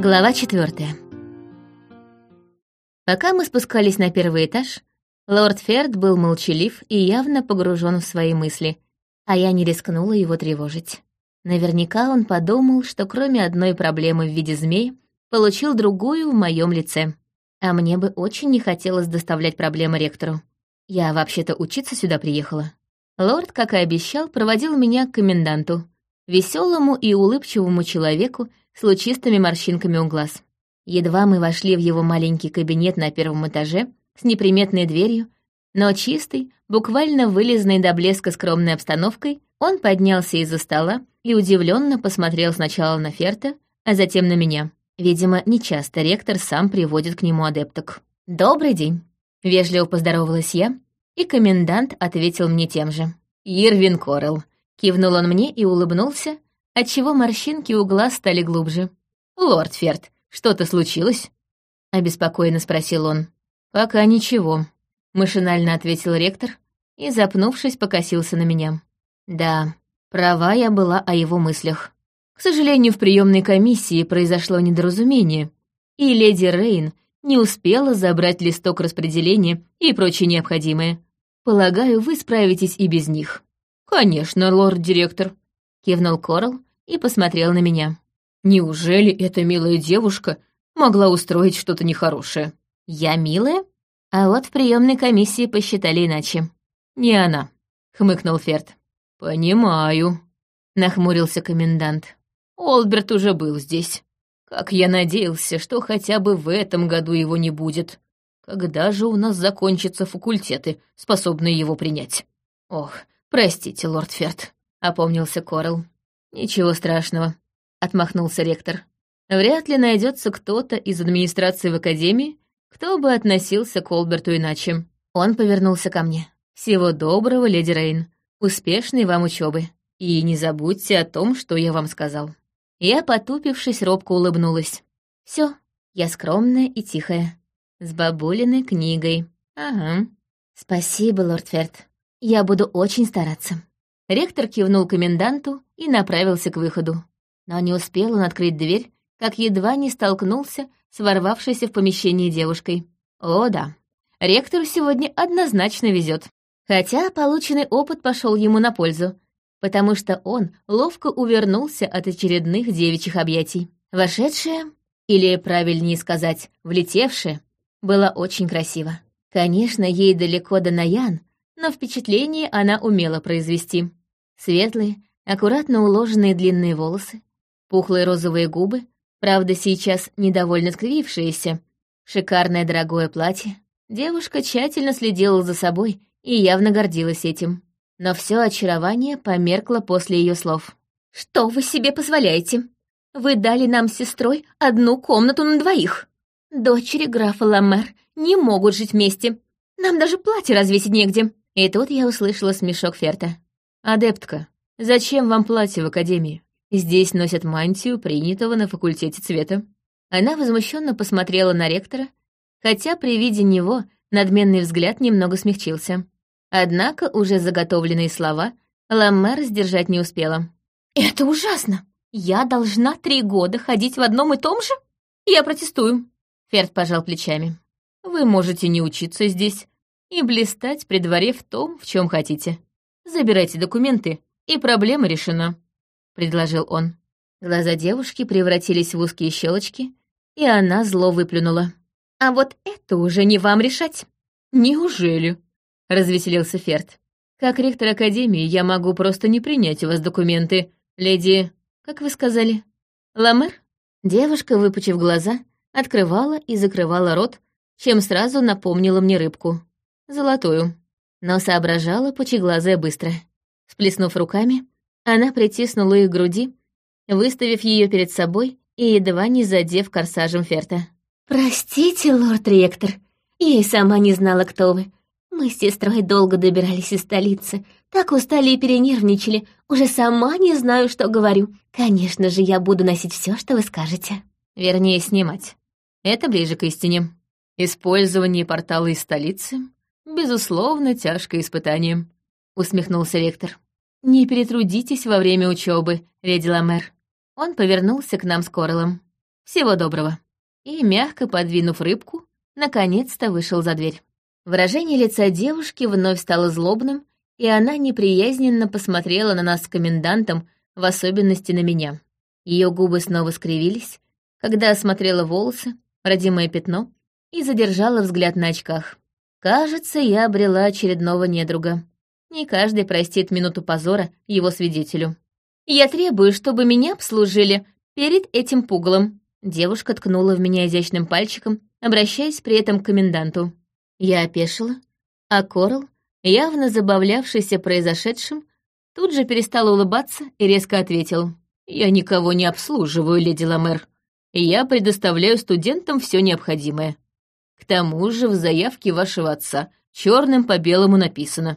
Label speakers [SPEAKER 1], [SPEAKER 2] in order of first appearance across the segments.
[SPEAKER 1] Глава 4. Пока мы спускались на первый этаж, лорд Ферд был молчалив и явно погружен в свои мысли, а я не рискнула его тревожить. Наверняка он подумал, что кроме одной проблемы в виде змей, получил другую в моем лице. А мне бы очень не хотелось доставлять проблемы ректору. Я вообще-то учиться сюда приехала. Лорд, как и обещал, проводил меня к коменданту, веселому и улыбчивому человеку с лучистыми морщинками у глаз. Едва мы вошли в его маленький кабинет на первом этаже с неприметной дверью, но чистой, буквально вылизанной до блеска скромной обстановкой, он поднялся из-за стола и удивленно посмотрел сначала на Ферта, а затем на меня. Видимо, нечасто ректор сам приводит к нему адепток. «Добрый день!» — вежливо поздоровалась я, и комендант ответил мне тем же. «Ирвин Корел», — кивнул он мне и улыбнулся, отчего морщинки у глаз стали глубже. «Лорд Ферд, что-то случилось?» — обеспокоенно спросил он. «Пока ничего», — машинально ответил ректор и, запнувшись, покосился на меня. Да, права я была о его мыслях. К сожалению, в приемной комиссии произошло недоразумение, и леди Рейн не успела забрать листок распределения и прочее необходимое. Полагаю, вы справитесь и без них. «Конечно, лорд-директор», — кивнул Корл и посмотрел на меня. «Неужели эта милая девушка могла устроить что-то нехорошее?» «Я милая?» А вот в приемной комиссии посчитали иначе. «Не она», — хмыкнул Ферд. «Понимаю», — нахмурился комендант. «Олберт уже был здесь. Как я надеялся, что хотя бы в этом году его не будет. Когда же у нас закончатся факультеты, способные его принять?» «Ох, простите, лорд Ферд», — опомнился Корл. «Ничего страшного», — отмахнулся ректор. «Вряд ли найдется кто-то из администрации в академии, кто бы относился к Олберту иначе». Он повернулся ко мне. «Всего доброго, леди Рейн. Успешной вам учебы. И не забудьте о том, что я вам сказал». Я, потупившись, робко улыбнулась. Все, я скромная и тихая. С бабулиной книгой. Ага. «Спасибо, лорд Ферд. Я буду очень стараться». Ректор кивнул коменданту и направился к выходу. Но не успел он открыть дверь, как едва не столкнулся с ворвавшейся в помещение девушкой. О да, ректору сегодня однозначно везет. Хотя полученный опыт пошел ему на пользу, потому что он ловко увернулся от очередных девичьих объятий. Вошедшая, или, правильнее сказать, влетевшая, была очень красива. Конечно, ей далеко до Наян, но впечатление она умела произвести. Светлые, аккуратно уложенные длинные волосы, пухлые розовые губы, правда, сейчас недовольно скривившиеся, шикарное дорогое платье. Девушка тщательно следила за собой и явно гордилась этим. Но все очарование померкло после ее слов. «Что вы себе позволяете? Вы дали нам с сестрой одну комнату на двоих. Дочери графа Ламер не могут жить вместе. Нам даже платье развесить негде». И тут я услышала смешок Ферта. «Адептка, зачем вам платье в академии? Здесь носят мантию, принятого на факультете цвета». Она возмущенно посмотрела на ректора, хотя при виде него надменный взгляд немного смягчился. Однако уже заготовленные слова Ламер сдержать не успела. «Это ужасно! Я должна 3 года ходить в одном и том же? Я протестую!» Ферд пожал плечами. «Вы можете не учиться здесь и блистать при дворе в том, в чем хотите. Забирайте документы, и проблема решена», — предложил он. Глаза девушки превратились в узкие щелочки, и она зло выплюнула. «А вот это уже не вам решать». «Неужели?» — развеселился Ферд. «Как ректор академии я могу просто не принять у вас документы, леди... Как вы сказали? Ламер?» Девушка, выпучив глаза, открывала и закрывала рот, чем сразу напомнила мне рыбку. Золотую. Но соображала пучеглазая быстро. Сплеснув руками, она притиснула их к груди, выставив ее перед собой и едва не задев корсажем Ферта. «Простите, лорд-ректор, я и сама не знала, кто вы. Мы с сестрой долго добирались из столицы, так устали и перенервничали, уже сама не знаю, что говорю. Конечно же, я буду носить все, что вы скажете». Вернее, снимать. Это ближе к истине. Использование портала из столицы — безусловно, тяжкое испытание, — усмехнулся ректор. «Не перетрудитесь во время учебы, леди Ламер». Он повернулся к нам с Коралом. Всего доброго». И, мягко подвинув рыбку, наконец-то вышел за дверь. Выражение лица девушки вновь стало злобным, и она неприязненно посмотрела на нас с комендантом, в особенности на меня. Ее губы снова скривились, когда осмотрела волосы, родимое пятно, и задержала взгляд на очках. Кажется, я обрела очередного недруга. Не каждый простит минуту позора его свидетелю. «Я требую, чтобы меня обслужили перед этим пугалом». Девушка ткнула в меня изящным пальчиком, обращаясь при этом к коменданту. Я опешила, а Корал, явно забавлявшийся произошедшим, тут же перестал улыбаться и резко ответил. «Я никого не обслуживаю, леди Ламер. Я предоставляю студентам все необходимое. К тому же в заявке вашего отца черным по белому написано: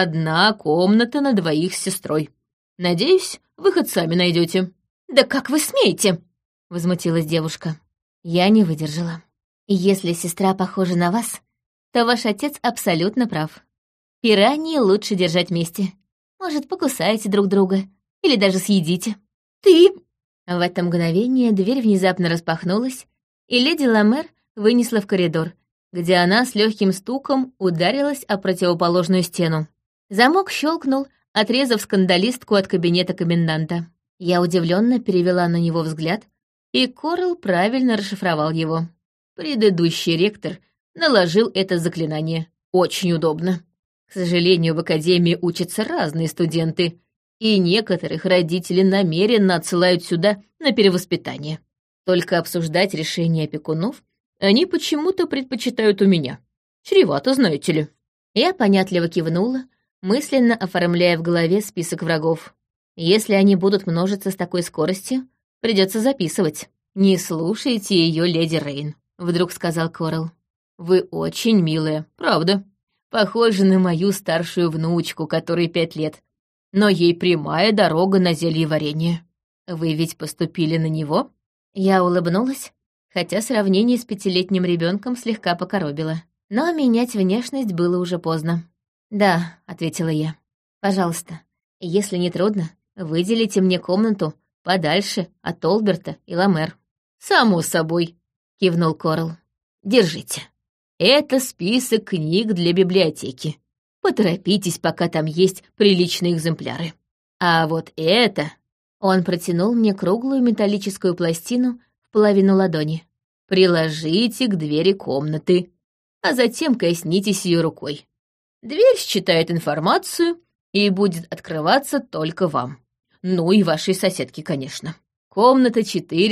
[SPEAKER 1] 1 комната на 2 с сестрой. Надеюсь, выход сами найдете». «Да как вы смеете?» — возмутилась девушка. Я не выдержала. «Если сестра похожа на вас, то ваш отец абсолютно прав. Пираньи лучше держать вместе. Может, покусаете друг друга или даже съедите». «Ты...» В это мгновение дверь внезапно распахнулась, и леди Ламер вынесла в коридор, где она с легким стуком ударилась о противоположную стену. Замок щелкнул, отрезав скандалистку от кабинета коменданта. Я удивленно перевела на него взгляд, и Корал правильно расшифровал его. Предыдущий ректор наложил это заклинание. Очень удобно. К сожалению, в академии учатся разные студенты, и некоторых родители намеренно отсылают сюда на перевоспитание. Только обсуждать решения опекунов они почему-то предпочитают у меня. Чревато, знаете ли. Я понятливо кивнула, мысленно оформляя в голове список врагов. Если они будут множиться с такой скоростью, придется записывать. «Не слушайте ее, леди Рейн», — вдруг сказал Корал. «Вы очень милая, правда. Похожа на мою старшую внучку, которой 5 лет. Но ей прямая дорога на зельеварение. Вы ведь поступили на него?» Я улыбнулась, хотя сравнение с 5-летним ребенком слегка покоробило. Но менять внешность было уже поздно. «Да», — ответила я. «Пожалуйста, если не трудно, выделите мне комнату подальше от Олберта и Ламер». «Само собой», — кивнул Корал. «Держите. Это список книг для библиотеки. Поторопитесь, пока там есть приличные экземпляры. А вот это...» Он протянул мне круглую металлическую пластину в половину ладони. «Приложите к двери комнаты, а затем коснитесь ее рукой. Дверь считает информацию и будет открываться только вам. Ну и вашей соседке, конечно. Комната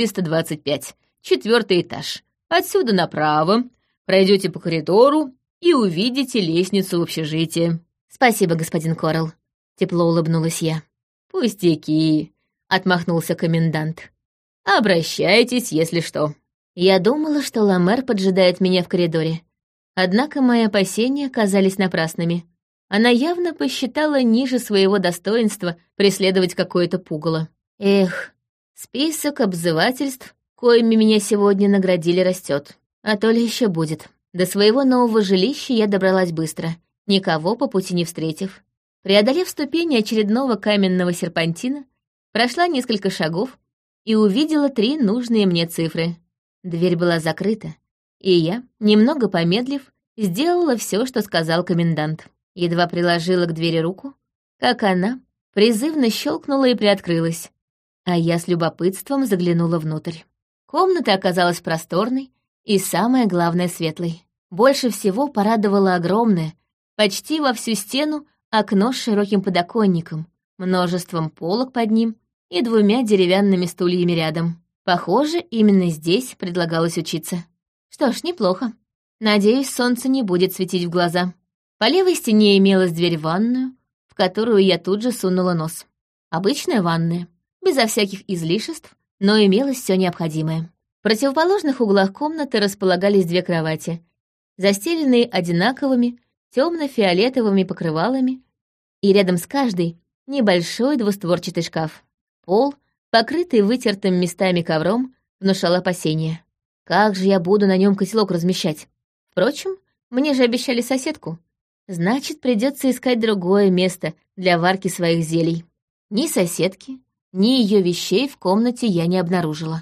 [SPEAKER 1] 425, 4-й этаж. Отсюда направо, пройдете по коридору и увидите лестницу в общежитие». «Спасибо, господин Корал», — тепло улыбнулась я. «Пустяки», — отмахнулся комендант. «Обращайтесь, если что». Я думала, что Ламер поджидает меня в коридоре. Однако мои опасения казались напрасными. Она явно посчитала ниже своего достоинства преследовать какое-то пугало. Эх, список обзывательств, коими меня сегодня наградили, растет. А то ли еще будет. До своего нового жилища я добралась быстро, никого по пути не встретив. Преодолев ступени очередного каменного серпантина, прошла несколько шагов и увидела 3 нужные мне цифры. Дверь была закрыта, и я, немного помедлив, сделала все, что сказал комендант. Едва приложила к двери руку, как она призывно щелкнула и приоткрылась, а я с любопытством заглянула внутрь. Комната оказалась просторной и, самое главное, светлой. Больше всего порадовало огромное, почти во всю стену, окно с широким подоконником, множеством полок под ним и 2 деревянными стульями рядом. Похоже, именно здесь предлагалось учиться. Что ж, неплохо. Надеюсь, солнце не будет светить в глаза. По левой стене имелась дверь в ванную, в которую я тут же сунула нос. Обычная ванная, безо всяких излишеств, но имелось все необходимое. В противоположных углах комнаты располагались 2 кровати, застеленные одинаковыми темно-фиолетовыми покрывалами, и рядом с каждой небольшой двустворчатый шкаф. Пол, покрытый вытертым местами ковром, внушал опасения. Как же я буду на нем котелок размещать? Впрочем, мне же обещали соседку. Значит, придется искать другое место для варки своих зелий. Ни соседки, ни ее вещей в комнате я не обнаружила.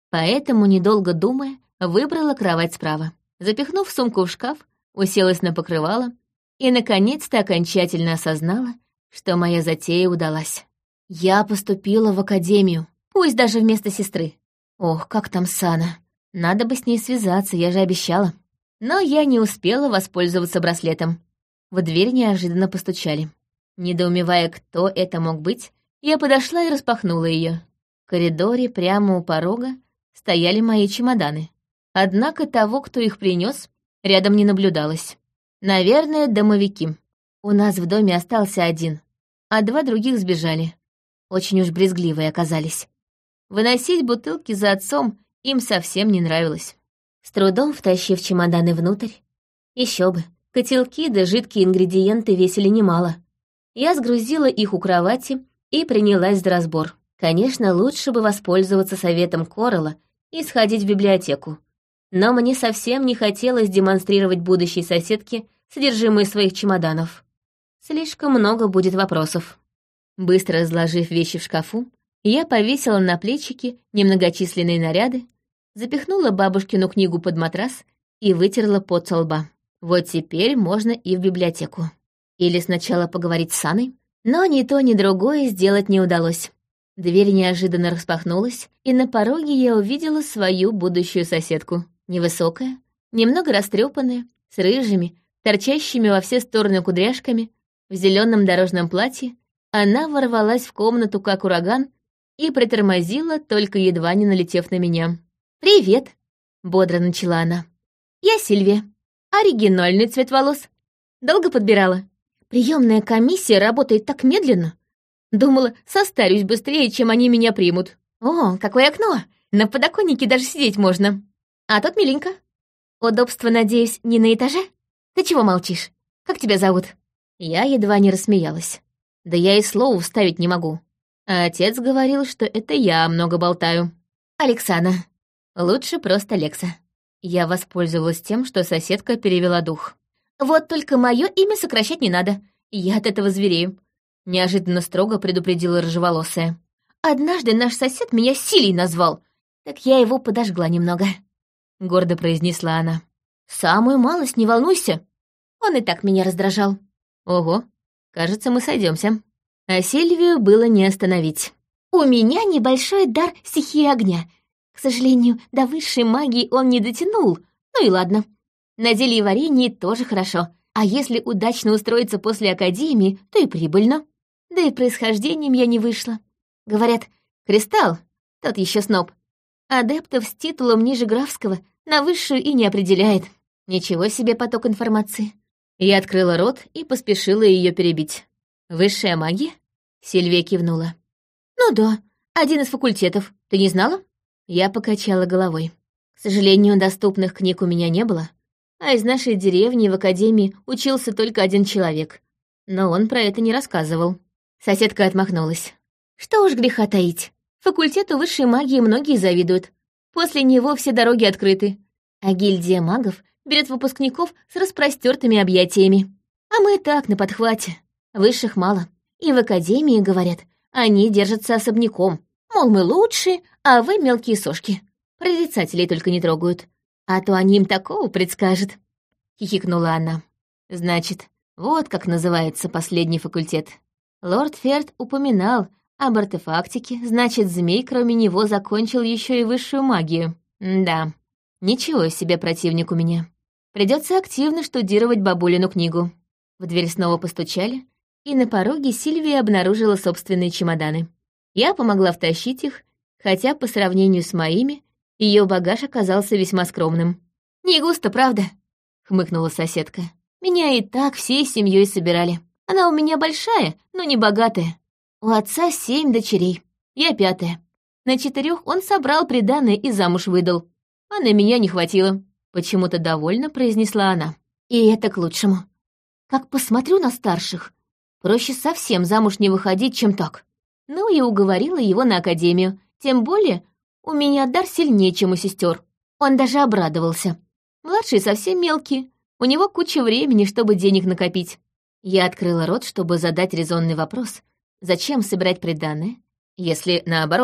[SPEAKER 1] Поэтому, недолго думая, выбрала кровать справа. Запихнув сумку в шкаф, уселась на покрывало и, наконец-то, окончательно осознала, что моя затея удалась. Я поступила в академию, пусть даже вместо сестры. Ох, как там Сана. Надо бы с ней связаться, я же обещала. Но я не успела воспользоваться браслетом. В дверь неожиданно постучали. Недоумевая, кто это мог быть, я подошла и распахнула ее. В коридоре прямо у порога стояли мои чемоданы. Однако того, кто их принес, рядом не наблюдалось. Наверное, домовики. У нас в доме остался один, а 2 других сбежали. Очень уж брезгливые оказались. Выносить бутылки за отцом им совсем не нравилось. С трудом втащив чемоданы внутрь, еще бы, котелки да жидкие ингредиенты весили немало. Я сгрузила их у кровати и принялась за разбор. Конечно, лучше бы воспользоваться советом Коралла и сходить в библиотеку. Но мне совсем не хотелось демонстрировать будущей соседке содержимое своих чемоданов. Слишком много будет вопросов. Быстро разложив вещи в шкафу, я повесила на плечики немногочисленные наряды, запихнула бабушкину книгу под матрас и вытерла пот со лба. Вот теперь можно и в библиотеку. Или сначала поговорить с Саной, но ни то, ни другое сделать не удалось. Дверь неожиданно распахнулась, и на пороге я увидела свою будущую соседку. Невысокая, немного растрепанная, с рыжими, торчащими во все стороны кудряшками, в зеленом дорожном платье, она ворвалась в комнату как ураган и притормозила, только едва не налетев на меня. «Привет!» — бодро начала она. «Я Сильвия. Оригинальный цвет волос. Долго подбирала. Приемная комиссия работает так медленно. Думала, состарюсь быстрее, чем они меня примут. О, какое окно! На подоконнике даже сидеть можно. А тут миленько. Удобство, надеюсь, не на этаже? Ты чего молчишь? Как тебя зовут?» Я едва не рассмеялась. Да я и слова вставить не могу. А отец говорил, что это я много болтаю. «Александра. Лучше просто Лекса». Я воспользовалась тем, что соседка перевела дух. «Вот только мое имя сокращать не надо. Я от этого зверею», — неожиданно строго предупредила рыжеволосая. «Однажды наш сосед меня Силей назвал, так я его подожгла немного», — гордо произнесла она. «Самую малость, не волнуйся. Он и так меня раздражал». Ого, кажется, мы сойдемся. А Сильвию было не остановить. «У меня небольшой дар стихии огня. К сожалению, до высшей магии он не дотянул. Ну и ладно. На зелье варенье тоже хорошо. А если удачно устроиться после академии, то и прибыльно. Да и происхождением я не вышла. Говорят, кристалл, тот еще сноб, адептов с титулом ниже графского на высшую и не определяет. Ничего себе поток информации». Я открыла рот и поспешила ее перебить. «Высшая магия?» Сильвия кивнула. «Ну да, один из факультетов. Ты не знала?» Я покачала головой. К сожалению, доступных книг у меня не было, а из нашей деревни в академии учился только один человек. Но он про это не рассказывал. Соседка отмахнулась. «Что уж греха таить. Факультету высшей магии многие завидуют. После него все дороги открыты. А гильдия магов берет выпускников с распростертыми объятиями. А мы так, на подхвате. Высших мало. И в академии, говорят, они держатся особняком. Мол, мы лучшие, а вы мелкие сошки. Прорицателей только не трогают. А то они им такого предскажут», — хихикнула она. «Значит, вот как называется последний факультет. Лорд Ферд упоминал об артефактике, значит, змей кроме него закончил еще и высшую магию. Да, ничего себе противник у меня. Придется активно штудировать бабулину книгу». В дверь снова постучали, и на пороге Сильвия обнаружила собственные чемоданы. Я помогла втащить их, хотя по сравнению с моими ее багаж оказался весьма скромным. «Не густо, правда?» — хмыкнула соседка. «Меня и так всей семьей собирали. Она у меня большая, но не богатая. У отца 7 дочерей, я 5-я. На 4 он собрал приданое и замуж выдал. А на меня не хватило», — почему-то довольно произнесла она. «И это к лучшему. Как посмотрю на старших, проще совсем замуж не выходить, чем так». Ну и уговорила его на академию, тем более у меня дар сильнее, чем у сестер. Он даже обрадовался. Младшие совсем мелкие, у него куча времени, чтобы денег накопить. Я открыла рот, чтобы задать резонный вопрос. Зачем собирать приданое, если, наоборот,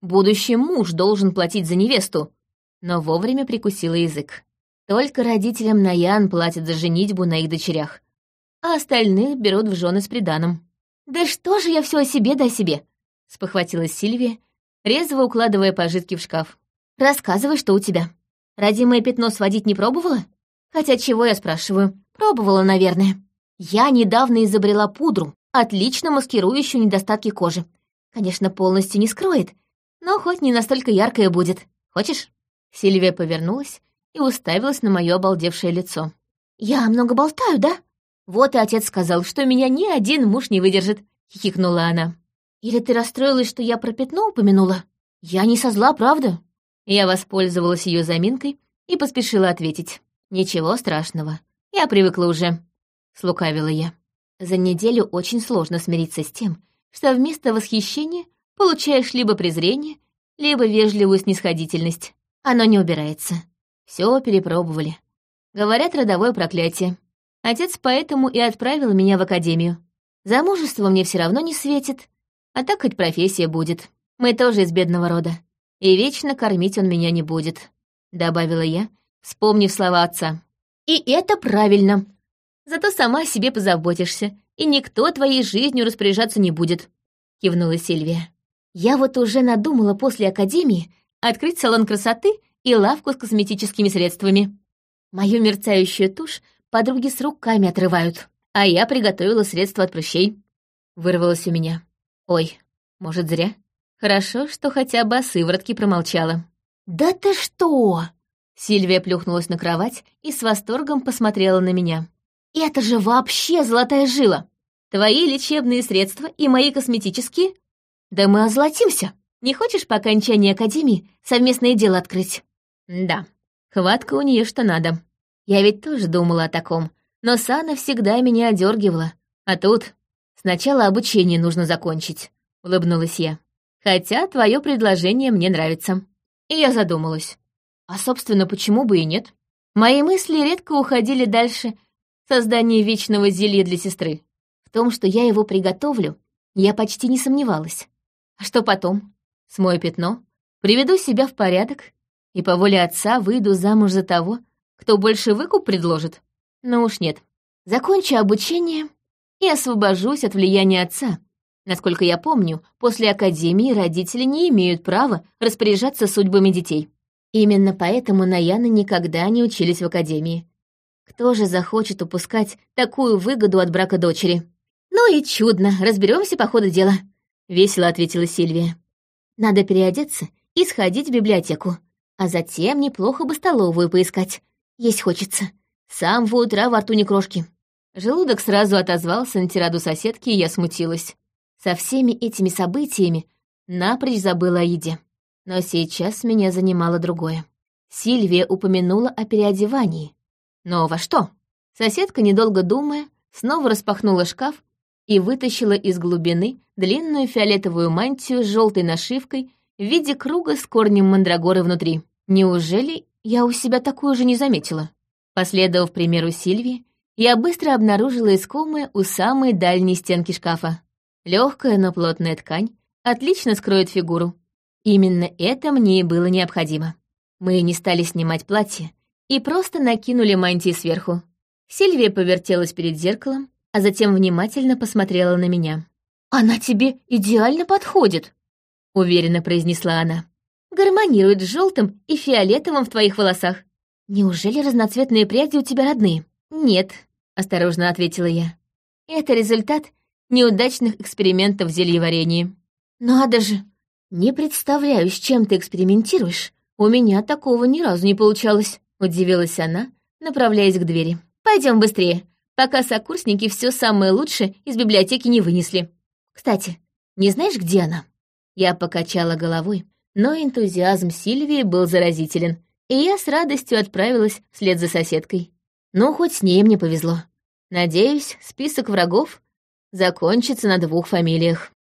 [SPEAKER 1] Будущий муж должен платить за невесту, но вовремя прикусила язык. Только родителям Наян платят за женитьбу на их дочерях, а остальных берут в жены с приданым. «Да что же я все о себе да о себе?» — спохватилась Сильвия, резво укладывая пожитки в шкаф. «Рассказывай, что у тебя. Родимое пятно сводить не пробовала? Хотя чего я спрашиваю? Пробовала, наверное. Я недавно изобрела пудру, отлично маскирующую недостатки кожи. Конечно, полностью не скроет, но хоть не настолько яркое будет. Хочешь?» Сильвия повернулась и уставилась на мое обалдевшее лицо. «Я много болтаю, да? Вот и отец сказал, что меня ни один муж не выдержит», — хихикнула она. «Или ты расстроилась, что я про пятно упомянула? Я не со зла, правда?» Я воспользовалась ее заминкой и поспешила ответить. «Ничего страшного, я привыкла уже», — слукавила я. За неделю очень сложно смириться с тем, что вместо восхищения получаешь либо презрение, либо вежливую снисходительность. Оно не убирается. Все перепробовали. Говорят, родовое проклятие. Отец поэтому и отправил меня в академию. Замужество мне все равно не светит, а так хоть профессия будет. Мы тоже из бедного рода. И вечно кормить он меня не будет», — добавила я, вспомнив слова отца. «И это правильно. Зато сама о себе позаботишься, и никто твоей жизнью распоряжаться не будет», — кивнула Сильвия. «Я вот уже надумала после академии открыть салон красоты и лавку с косметическими средствами. Мою мерцающую тушь подруги с руками отрывают, а я приготовила средства от прыщей». Вырвалось у меня. Ой, может, зря? Хорошо, что хотя бы о сыворотке промолчала. «Да ты что?» Сильвия плюхнулась на кровать и с восторгом посмотрела на меня. «Это же вообще золотая жила! Твои лечебные средства и мои косметические? Да мы озолотимся! Не хочешь по окончании академии совместное дело открыть?» Да, хватка у нее что надо. Я ведь тоже думала о таком, но Сана всегда меня одергивала. А тут сначала обучение нужно закончить, — улыбнулась я. «Хотя твое предложение мне нравится». И я задумалась. А, собственно, почему бы и нет? Мои мысли редко уходили дальше создания вечного зелья для сестры. В том, что я его приготовлю, я почти не сомневалась. А что потом? Смою пятно, приведу себя в порядок и по воле отца выйду замуж за того, кто больше выкуп предложит? Ну уж нет. Закончу обучение и освобожусь от влияния отца. Насколько я помню, после академии родители не имеют права распоряжаться судьбами детей. Именно поэтому Наяны никогда не учились в академии. Кто же захочет упускать такую выгоду от брака дочери? «Ну и чудно, разберемся по ходу дела», — весело ответила Сильвия. «Надо переодеться и сходить в библиотеку, а затем неплохо бы столовую поискать. Есть хочется. С самого утра во рту не крошки». Желудок сразу отозвался на тираду соседки, и я смутилась. Со всеми этими событиями напрочь забыла о еде. Но сейчас меня занимало другое. Сильвия упомянула о переодевании. Но во что? Соседка, недолго думая, снова распахнула шкаф и вытащила из глубины длинную фиолетовую мантию с желтой нашивкой в виде круга с корнем мандрагоры внутри. Неужели я у себя такую же не заметила? Последовав примеру Сильвии, я быстро обнаружила искомое у самой дальней стенки шкафа. Легкая, но плотная ткань отлично скроет фигуру. Именно это мне и было необходимо. Мы не стали снимать платье и просто накинули мантии сверху. Сильвия повертелась перед зеркалом, а затем внимательно посмотрела на меня. «Она тебе идеально подходит», — уверенно произнесла она. «Гармонирует с желтым и фиолетовым в твоих волосах. Неужели разноцветные пряди у тебя родные?» «Нет», — осторожно ответила я. «Это результат неудачных экспериментов в зельеварении». «Надо же! Не представляю, с чем ты экспериментируешь. У меня такого ни разу не получалось», — удивилась она, направляясь к двери. «Пойдем быстрее, пока сокурсники все самое лучшее из библиотеки не вынесли. Кстати, не знаешь, где она?» Я покачала головой, но энтузиазм Сильвии был заразителен, и я с радостью отправилась вслед за соседкой. Ну, хоть с ней мне повезло. Надеюсь, список врагов закончится на 2 фамилиях.